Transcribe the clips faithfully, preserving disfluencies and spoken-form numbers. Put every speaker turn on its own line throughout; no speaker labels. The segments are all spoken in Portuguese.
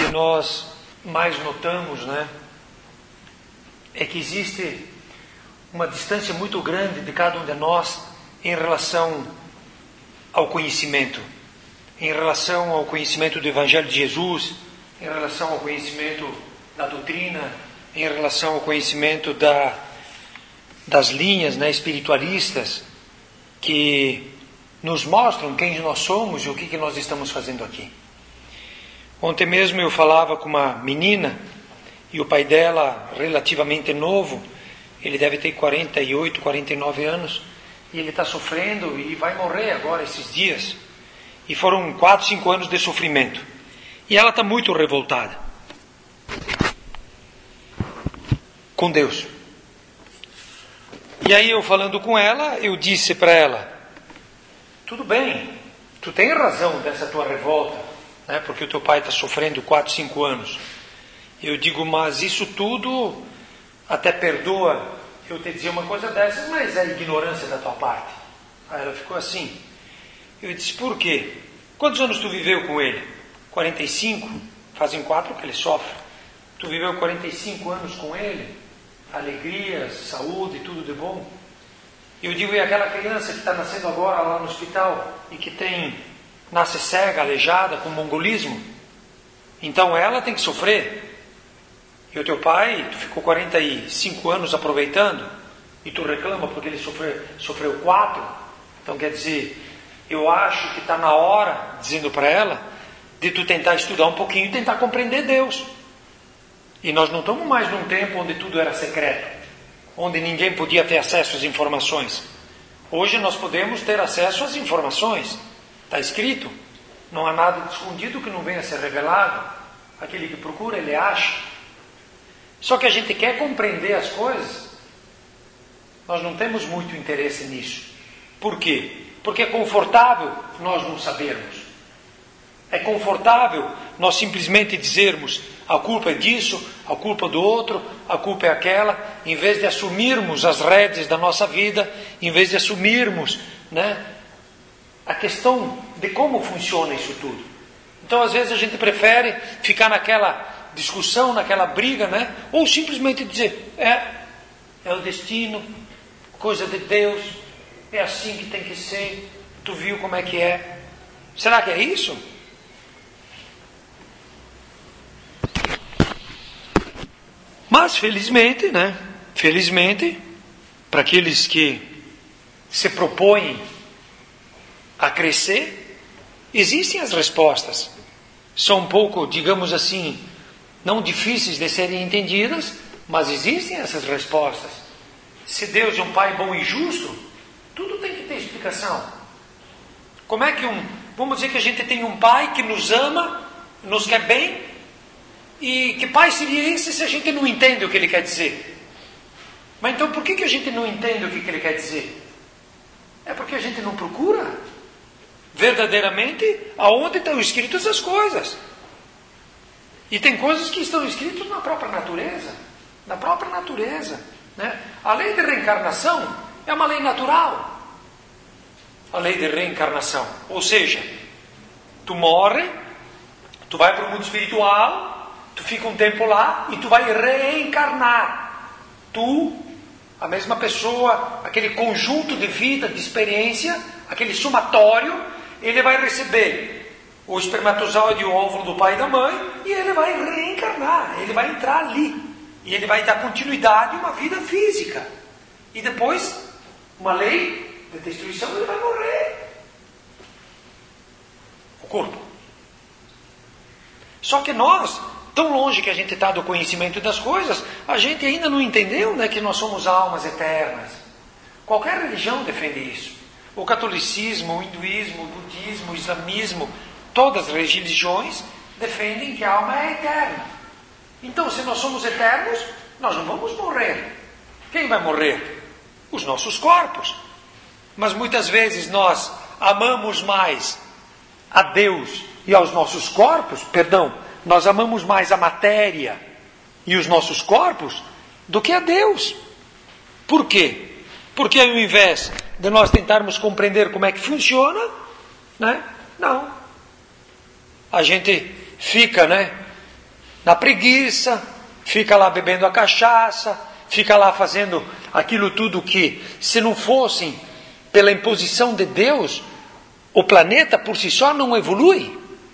nós mais notamos, né, é que existe uma distância muito grande de cada um de nós em relação ao conhecimento, em relação ao conhecimento do Evangelho de Jesus, em relação ao conhecimento da doutrina, em relação ao conhecimento da, das linhas, né, espiritualistas que nos mostram quem nós somos e o que, que nós estamos fazendo aqui. Ontem mesmo eu falava com uma menina e o pai dela, relativamente novo, ele deve ter quarenta e oito, quarenta e nove anos, e ele está sofrendo e vai morrer agora esses dias. E foram quatro, cinco anos de sofrimento. E ela está muito revoltada com Deus. E aí eu falando com ela, eu disse para ela: tudo bem, tu tem razão dessa tua revolta, né, porque o teu pai está sofrendo quatro, cinco anos. Eu digo, mas isso tudo até perdoa eu te dizer uma coisa dessas, mas é ignorância da tua parte. Aí ela ficou assim. Eu disse, por quê? Quantos anos tu viveu com ele? quarenta e cinco? Fazem quatro que ele sofre. Tu viveu quarenta e cinco anos com ele? Alegrias, saúde, tudo de bom? Eu digo, e aquela criança que está nascendo agora lá no hospital e que tem, nasce cega, aleijada, com mongolismo? Então ela tem que sofrer. E o teu pai, tu ficou quarenta e cinco anos aproveitando e tu reclama porque ele sofreu, sofreu quatro? Então quer dizer, eu acho que está na hora, dizendo para ela, de tu tentar estudar um pouquinho e tentar compreender Deus. E nós não estamos mais num tempo onde tudo era secreto, onde ninguém podia ter acesso às informações. Hoje nós podemos ter acesso às informações. Está escrito, não há nada escondido que não venha a ser revelado. Aquele que procura, ele acha. Só que a gente quer compreender as coisas, nós não temos muito interesse nisso. Por quê? Porque é confortável nós não sabermos. É confortável nós simplesmente dizermos, a culpa é disso, a culpa do outro, a culpa é aquela, em vez de assumirmos as rédeas da nossa vida, em vez de assumirmos, né, a questão de como funciona isso tudo. Então às vezes a gente prefere ficar naquela discussão, naquela briga, né? Ou simplesmente dizer, é, é o destino, coisa de Deus, é assim que tem que ser, tu viu como é que é. Será que é isso? Mas felizmente, né? Felizmente, para aqueles que se propõem a crescer, existem as respostas. São um pouco, digamos assim, não difíceis de serem entendidas, mas existem essas respostas. Se Deus é um Pai bom e justo, tudo tem que ter explicação. Como é que um... Vamos dizer que a gente tem um Pai que nos ama, nos quer bem, e que Pai seria esse se a gente não entende o que Ele quer dizer? Mas então por que, que a gente não entende o que, que Ele quer dizer? É porque a gente não procura verdadeiramente aonde estão escritas as coisas. E tem coisas que estão escritas na própria natureza. Na própria natureza, né? A lei de reencarnação é uma lei natural. A lei de reencarnação. Ou seja, tu morre, tu vai para o mundo espiritual, tu fica um tempo lá e tu vai reencarnar. Tu, a mesma pessoa, aquele conjunto de vida, de experiência, aquele somatório, ele vai receber o espermatozoide e o óvulo do pai e da mãe, e ele vai reencarnar, ele vai entrar ali, e ele vai dar continuidade a uma vida física, e depois, uma lei de destruição, ele vai morrer, o corpo. Só que nós, tão longe que a gente está do conhecimento das coisas, a gente ainda não entendeu, né, que nós somos almas eternas. Qualquer religião defende isso. O catolicismo, o hinduísmo, o budismo, o islamismo, todas as religiões defendem que a alma é eterna. Então, se nós somos eternos, nós não vamos morrer. Quem vai morrer? Os nossos corpos. Mas muitas vezes nós amamos mais a Deus e aos nossos corpos, perdão, nós amamos mais a matéria e os nossos corpos do que a Deus. Por quê? Porque ao invés de nós tentarmos compreender como é que funciona, né? Não. A gente fica, né, na preguiça, fica lá bebendo a cachaça, fica lá fazendo aquilo tudo que, se não fossem pela imposição de Deus, o planeta por si só não evolui.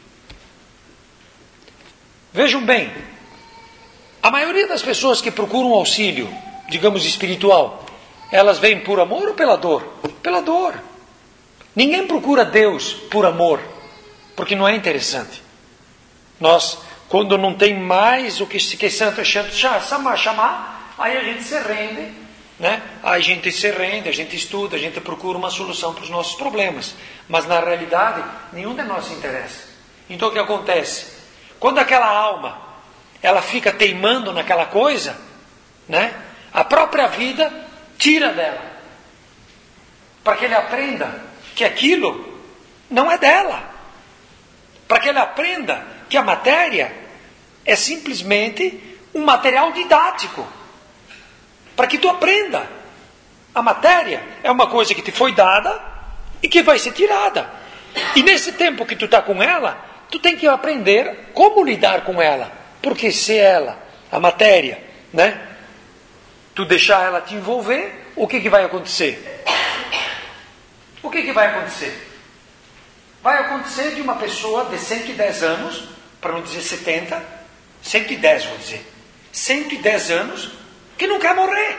Vejam bem, a maioria das pessoas que procuram auxílio, digamos espiritual, elas vêm por amor ou pela dor? Pela dor. Ninguém procura Deus por amor, porque não é interessante. Nós, quando não tem mais o que se que santo chamar, aí a gente se rende, né? Aí a gente se rende, a gente estuda, a gente procura uma solução para os nossos problemas. Mas na realidade, nenhum de nós se interessa. Então o que acontece? Quando aquela alma, ela fica teimando naquela coisa, né? A própria vida tira dela, para que ele aprenda que aquilo não é dela, para que ele aprenda que a matéria é simplesmente um material didático, para que tu aprenda. A matéria é uma coisa que te foi dada e que vai ser tirada, e nesse tempo que tu está com ela, tu tem que aprender como lidar com ela, porque se ela, a matéria, né, tu deixar ela te envolver, o que, que vai acontecer? O que, que vai acontecer? Vai acontecer de uma pessoa de cento e dez anos, para não dizer setenta, cento e dez vou dizer, cento e dez anos, que não quer morrer.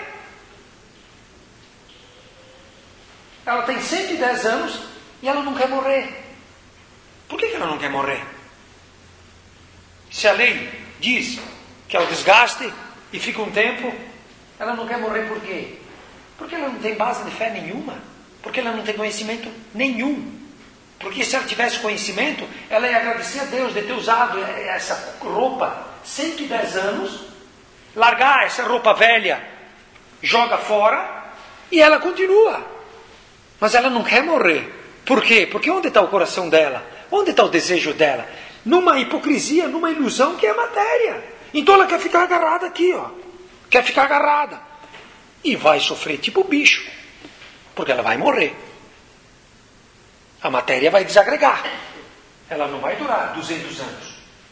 Ela tem cento e dez anos e ela não quer morrer. Por que, que ela não quer morrer? Se a lei diz que é o desgaste e fica um tempo, ela não quer morrer por quê? Porque ela não tem base de fé nenhuma. Porque ela não tem conhecimento nenhum. Porque se ela tivesse conhecimento, ela ia agradecer a Deus de ter usado essa roupa cento e dez anos, largar essa roupa velha, joga fora, e ela continua. Mas ela não quer morrer. Por quê? Porque onde está o coração dela? Onde está o desejo dela? Numa hipocrisia, numa ilusão que é matéria. Então ela quer ficar agarrada aqui, ó. Quer ficar agarrada. E vai sofrer tipo bicho. Porque ela vai morrer. A matéria vai desagregar. Ela não vai durar duzentos anos.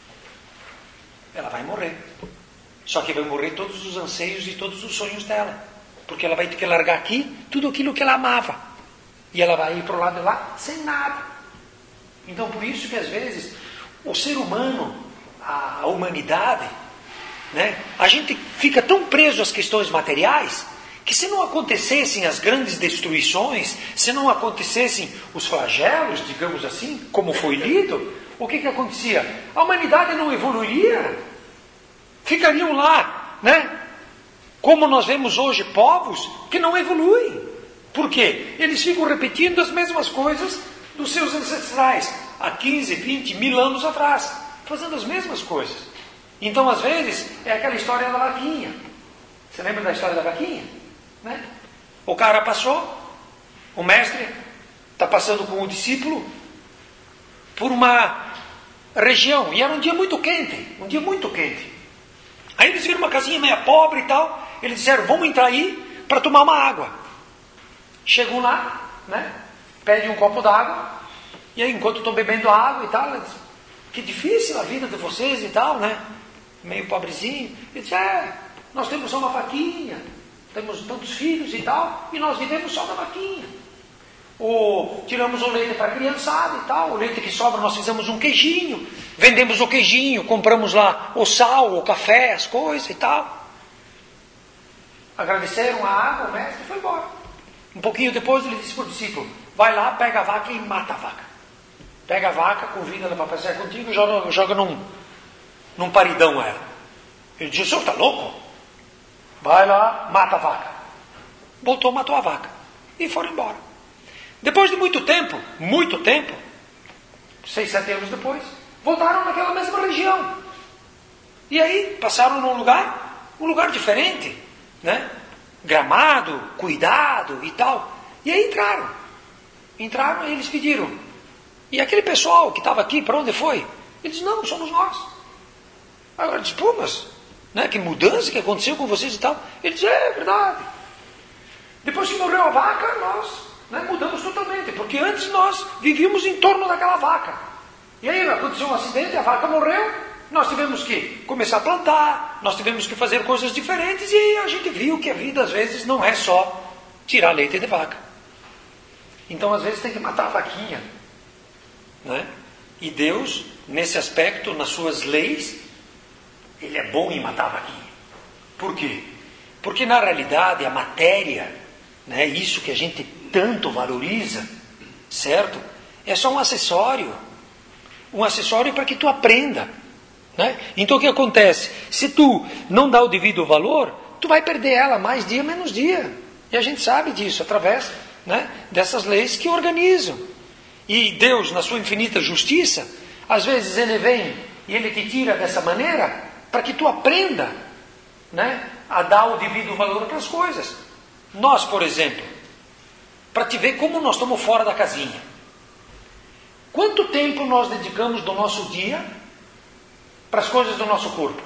Ela vai morrer. Só que vai morrer todos os anseios e todos os sonhos dela. Porque ela vai ter que largar aqui tudo aquilo que ela amava. E ela vai ir para o lado de lá sem nada. Então por isso que às vezes o ser humano, a humanidade, né, a gente fica tão preso às questões materiais, que se não acontecessem as grandes destruições, se não acontecessem os flagelos, digamos assim, como foi lido, o que que acontecia? A humanidade não evoluiria. Ficariam lá, né? Como nós vemos hoje povos que não evoluem. Por quê? Eles ficam repetindo as mesmas coisas dos seus ancestrais, há quinze, vinte, mil anos atrás, fazendo as mesmas coisas. Então, às vezes, é aquela história da vaquinha. Você lembra da história da vaquinha? Né? O cara passou, o mestre está passando com o discípulo por uma região, e era um dia muito quente, um dia muito quente. Aí eles viram uma casinha meio pobre e tal, eles disseram, vamos entrar aí para tomar uma água. Chegam lá, né? Pedem um copo d'água, e aí enquanto estão bebendo água e tal, eles, que difícil a vida de vocês e tal, né? Meio pobrezinho. Eles dizem, é, nós temos só uma vaquinha, temos tantos filhos e tal, e nós vivemos só da vaquinha. Ou tiramos o leite para a criançada e tal, o leite que sobra nós fizemos um queijinho, vendemos o queijinho, compramos lá o sal, o café, as coisas e tal. Agradeceram a água, o mestre foi embora. Um pouquinho depois ele disse para o discípulo, vai lá, pega a vaca e mata a vaca. Pega a vaca, convida ela para passear contigo e joga, joga num, num paridão ela. Ele disse, o senhor está louco? Vai lá, mata a vaca. Voltou, matou a vaca. E foram embora. Depois de muito tempo, muito tempo, seis, sete anos depois, voltaram naquela mesma região. E aí, passaram num lugar, um lugar diferente, né? Gramado, cuidado e tal. E aí entraram. Entraram e eles pediram. E aquele pessoal que estava aqui, para onde foi? Eles, não, somos nós. Agora diz, pô, mas né, que mudança que aconteceu com vocês e tal. Eles, é verdade. Depois que morreu a vaca, nós né, mudamos totalmente. Porque antes nós vivíamos em torno daquela vaca. E aí aconteceu um acidente, a vaca morreu nós tivemos que começar a plantar, nós tivemos que fazer coisas diferentes e a gente viu que a vida às vezes não é só tirar leite de vaca. Então às vezes tem que matar a vaquinha, né? E Deus, nesse aspecto, nas suas leis, Ele é bom em matar a vaquinha. Por quê? Porque na realidade a matéria, né, isso que a gente tanto valoriza, certo? É só um acessório. Um acessório para que tu aprenda, né? Então o que acontece? Se tu não dá o devido valor, tu vai perder ela mais dia menos dia. E a gente sabe disso através, né, dessas leis que organizam. E Deus, na sua infinita justiça, às vezes Ele vem e Ele te tira dessa maneira para que tu aprenda, né, a dar o devido valor para as coisas. Nós, por exemplo, para te ver como nós estamos fora da casinha. Quanto tempo nós dedicamos do nosso dia para as coisas do nosso corpo?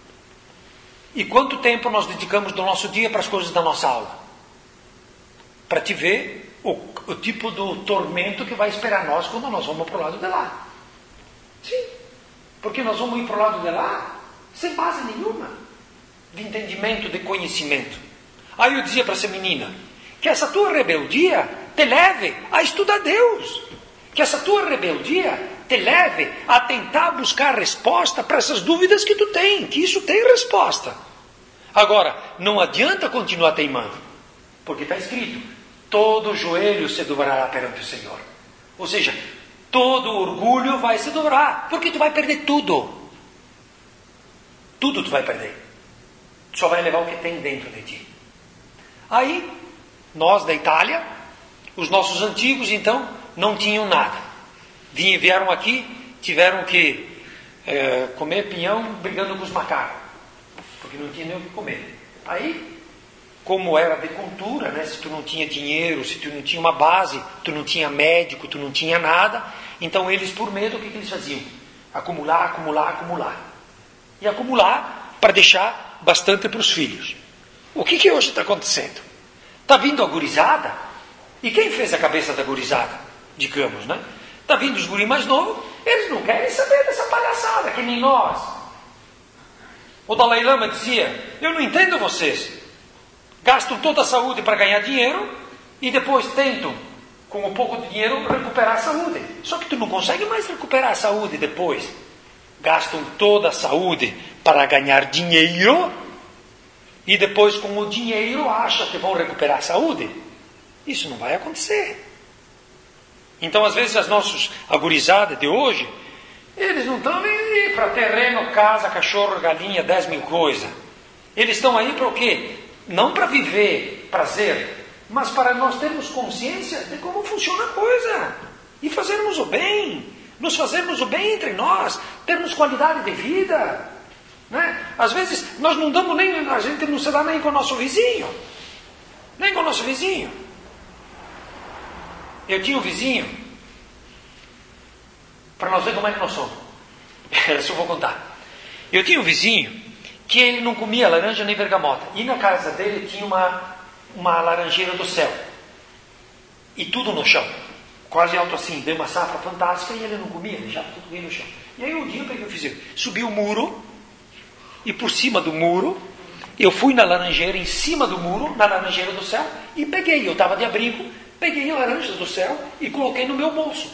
E quanto tempo nós dedicamos do nosso dia para as coisas da nossa aula? Para te ver o, o tipo do tormento que vai esperar nós quando nós vamos para o lado de lá. Sim, porque nós vamos ir para o lado de lá sem base nenhuma de entendimento, de conhecimento. Aí eu dizia para essa menina, que essa tua rebeldia te leve a estudar Deus. Que essa tua rebeldia te leve a tentar buscar resposta para essas dúvidas que tu tem, que isso tem resposta. Agora, não adianta continuar teimando, porque está escrito, todo joelho se dobrará perante o Senhor. Ou seja, todo orgulho vai se dobrar, porque tu vai perder tudo. Tudo tu vai perder. Tu só vai levar o que tem dentro de ti. Aí, nós da Itália, os nossos antigos, então, não tinham nada. Vieram aqui, tiveram que é, comer pinhão brigando com os macacos, porque não tinha nem o que comer. Aí, como era de cultura, né, se tu não tinha dinheiro, se tu não tinha uma base, tu não tinha médico, tu não tinha nada, então eles, por medo, o que, que eles faziam? Acumular, acumular, acumular. E acumular para deixar bastante para os filhos. O que, que hoje está acontecendo? Está vindo a gurizada, e quem fez a cabeça da gurizada? Digamos, né? Está vindo os guris mais novos, eles não querem saber dessa palhaçada, que nem nós. O Dalai Lama dizia, eu não entendo vocês. Gastam toda a saúde para ganhar dinheiro e depois tentam, com um pouco de dinheiro, recuperar a saúde. Só que tu não consegue mais recuperar a saúde depois. Gastam toda a saúde para ganhar dinheiro e depois com o dinheiro acham que vão recuperar a saúde. Isso não vai acontecer. Então, às vezes, as nossas agurizadas de hoje, eles não estão nem aí para terreno, casa, cachorro, galinha, dez mil coisas. Eles estão aí para o quê? Não para viver prazer, mas para nós termos consciência de como funciona a coisa. E fazermos o bem, nos fazermos o bem entre nós, termos qualidade de vida. Né? Às vezes, nós não damos nem, a gente não se dá nem com o nosso vizinho. Nem com o nosso vizinho. Eu tinha um vizinho, para nós ver como é que nós somos. Isso eu vou contar. Eu tinha um vizinho que ele não comia laranja nem bergamota. E na casa dele tinha uma, uma laranjeira do céu. E tudo no chão. Quase alto assim, deu uma safra fantástica e ele não comia, deixava tudo bem no chão. E aí um dia eu peguei o vizinho, subi o muro, e por cima do muro, eu fui na laranjeira, em cima do muro, na laranjeira do céu, e peguei, eu estava de abrigo, peguei laranjas do céu e coloquei no meu bolso.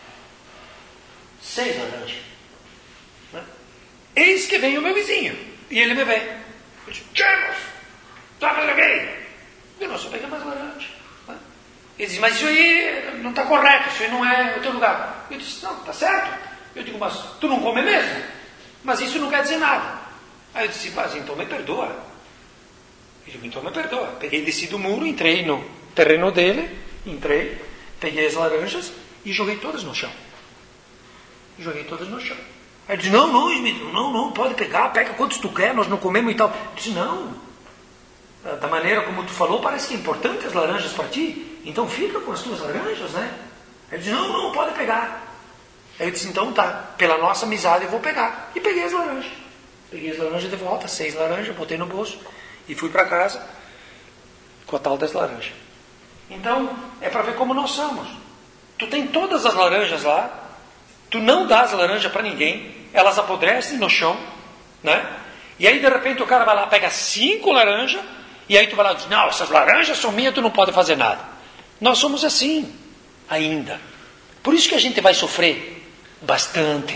Seis laranjas. Né? Eis que vem o meu vizinho. E ele me vê. Eu disse, Charles, tá fazendo o quê? Eu não só peguei mais laranja. Né? Ele disse, mas isso aí não está correto, isso aí não é o teu lugar. Eu disse, não, está certo. Eu digo, mas tu não come mesmo? Mas isso não quer dizer nada. Aí eu disse, mas então me perdoa. Eu digo, então me perdoa. Peguei, desci do muro, entrei no terreno dele, entrei, peguei as laranjas e joguei todas no chão. Joguei todas no chão. Aí ele disse, não, não, não, não, pode pegar, pega quantos tu quer, nós não comemos e tal. Eu disse, não, da maneira como tu falou, parece que é importante as laranjas para ti, então fica com as tuas laranjas, né? Aí ele disse, não, não, pode pegar. Aí eu disse, então tá, pela nossa amizade eu vou pegar. E peguei as laranjas. Peguei as laranjas de volta, seis laranjas, botei no bolso e fui para casa com a tal das laranjas. Então, é para ver como nós somos. Tu tem todas as laranjas lá, tu não dás laranja para ninguém, elas apodrecem no chão, né? E aí de repente o cara vai lá, pega cinco laranjas, e aí tu vai lá e diz, não, essas laranjas são minhas, tu não pode fazer nada. Nós somos assim, ainda. Por isso que a gente vai sofrer bastante.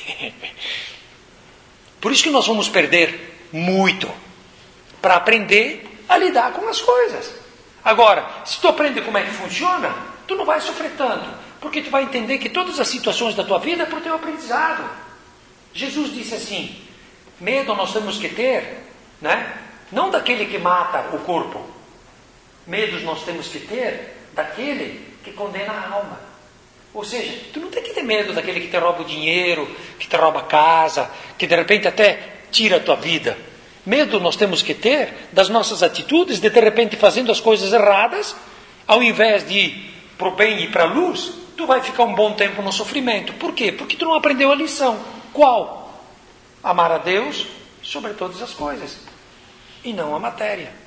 Por isso que nós vamos perder muito, para aprender a lidar com as coisas. Agora, se tu aprende como é que funciona, tu não vai sofrer tanto, porque tu vai entender que todas as situações da tua vida é para o teu aprendizado. Jesus disse assim, medo nós temos que ter, né? Não daquele que mata o corpo. Medos nós temos que ter daquele que condena a alma. Ou seja, tu não tem que ter medo daquele que te rouba o dinheiro, que te rouba a casa, que de repente até tira a tua vida. Medo nós temos que ter das nossas atitudes, de de repente fazendo as coisas erradas, ao invés de ir para o bem e para a luz, tu vai ficar um bom tempo no sofrimento. Por quê? Porque tu não aprendeu a lição. Qual? Amar a Deus sobre todas as coisas, e não a matéria.